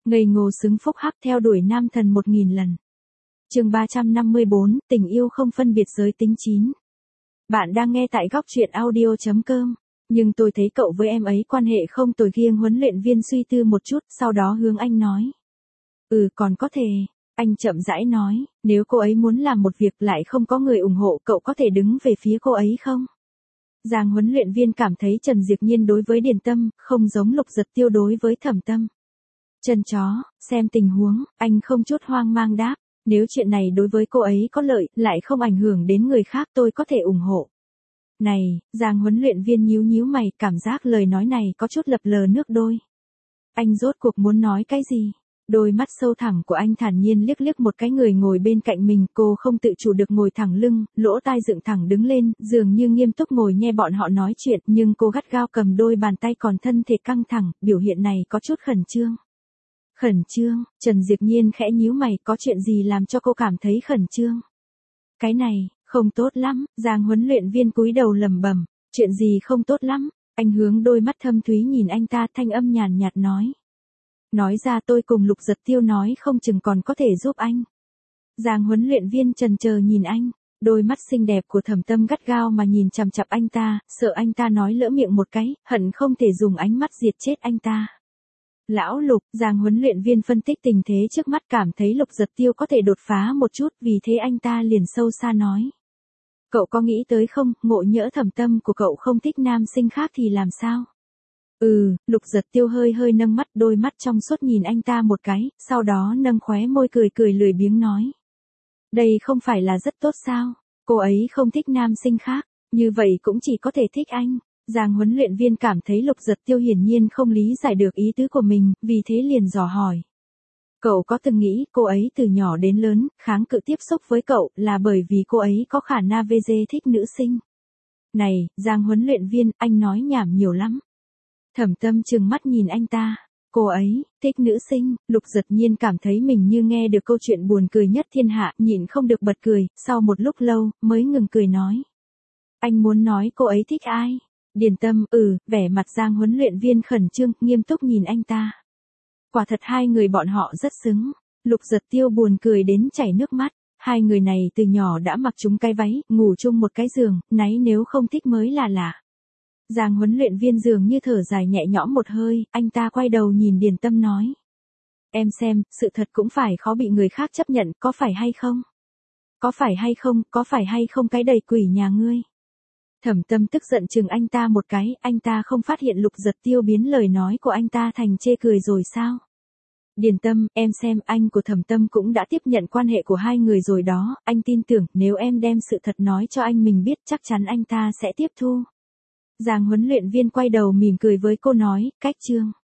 Ngây ngô xứng phúc hắc theo đuổi nam thần 1000 lần. Chương 354, tình yêu không phân biệt giới tính 9. Bạn đang nghe tại góc truyện audio.com. Nhưng tôi thấy cậu với em ấy quan hệ không tồi. Kiêng huấn luyện viên suy tư một chút, sau đó hướng anh nói. Còn có thể. Anh chậm rãi nói, nếu cô ấy muốn làm một việc lại không có người ủng hộ, cậu có thể đứng về phía cô ấy không? Giang huấn luyện viên cảm thấy Trần Diệp Nhiên đối với Điền Tâm, không giống Lục Giật Tiêu đối với Thẩm Tâm. Chân chó, xem tình huống, anh không chút hoang mang đáp, nếu chuyện này đối với cô ấy có lợi, lại không ảnh hưởng đến người khác, tôi có thể ủng hộ. Này, Giang huấn luyện viên nhíu nhíu mày, cảm giác lời nói này có chút lập lờ nước đôi. Anh rốt cuộc muốn nói cái gì? Đôi mắt sâu thẳm của anh thản nhiên liếc liếc một cái người ngồi bên cạnh mình, cô không tự chủ được ngồi thẳng lưng, lỗ tai dựng thẳng đứng lên, dường như nghiêm túc ngồi nghe bọn họ nói chuyện, nhưng cô gắt gao cầm đôi bàn tay còn thân thể căng thẳng, biểu hiện này có chút khẩn trương. Khẩn trương, Trần Diệp Nhiên khẽ nhíu mày, có chuyện gì làm cho cô cảm thấy khẩn trương? Cái này, không tốt lắm, Giang huấn luyện viên cúi đầu lẩm bẩm, chuyện gì không tốt lắm? Anh hướng đôi mắt thâm thúy nhìn anh ta, thanh âm nhàn nhạt nói. Nói ra tôi cùng Lục Giật Tiêu nói không chừng còn có thể giúp anh. Giang huấn luyện viên chần chờ nhìn anh, đôi mắt xinh đẹp của Thẩm Tâm gắt gao mà nhìn chằm chằm anh ta, sợ anh ta nói lỡ miệng một cái, hận không thể dùng ánh mắt diệt chết anh ta. Lão Lục, Giang huấn luyện viên phân tích tình thế trước mắt, cảm thấy Lục Giật Tiêu có thể đột phá một chút, vì thế anh ta liền sâu xa nói. Cậu có nghĩ tới không, ngộ nhỡ Thẩm Tâm của cậu không thích nam sinh khác thì làm sao? Lục Giật Tiêu hơi hơi nâng mắt, đôi mắt trong suốt nhìn anh ta một cái, sau đó nâng khóe môi cười lười biếng nói. Đây không phải là rất tốt sao, cô ấy không thích nam sinh khác, như vậy cũng chỉ có thể thích anh. Giang huấn luyện viên cảm thấy Lục Giật Tiêu hiển nhiên không lý giải được ý tứ của mình, vì thế liền dò hỏi. Cậu có từng nghĩ cô ấy từ nhỏ đến lớn, kháng cự tiếp xúc với cậu là bởi vì cô ấy có khả năng thích nữ sinh? Này, Giang huấn luyện viên, anh nói nhảm nhiều lắm. Thẩm Tâm trừng mắt nhìn anh ta, cô ấy, thích nữ sinh, Lục Giật Nhiên cảm thấy mình như nghe được câu chuyện buồn cười nhất thiên hạ, nhịn không được bật cười, sau một lúc lâu, mới ngừng cười nói. Anh muốn nói cô ấy thích ai? Điền Tâm, vẻ mặt Giang huấn luyện viên khẩn trương, nghiêm túc nhìn anh ta. Quả thật hai người bọn họ rất xứng, Lục Giật Tiêu buồn cười đến chảy nước mắt, hai người này từ nhỏ đã mặc chung cái váy, ngủ chung một cái giường, náy nếu không thích mới là lạ. Giang huấn luyện viên dường như thở dài nhẹ nhõm một hơi, anh ta quay đầu nhìn Điền Tâm nói. Em xem, sự thật cũng phải khó bị người khác chấp nhận, có phải hay không? Có phải hay không cái đầy quỷ nhà ngươi? Thẩm Tâm tức giận chừng anh ta một cái, anh ta không phát hiện Lục Giật Tiêu biến lời nói của anh ta thành chê cười rồi sao? Điền Tâm, em xem, anh của Thẩm Tâm cũng đã tiếp nhận quan hệ của hai người rồi đó, anh tin tưởng nếu em đem sự thật nói cho anh mình biết chắc chắn anh ta sẽ tiếp thu. Giang huấn luyện viên quay đầu mỉm cười với cô nói, cách chương.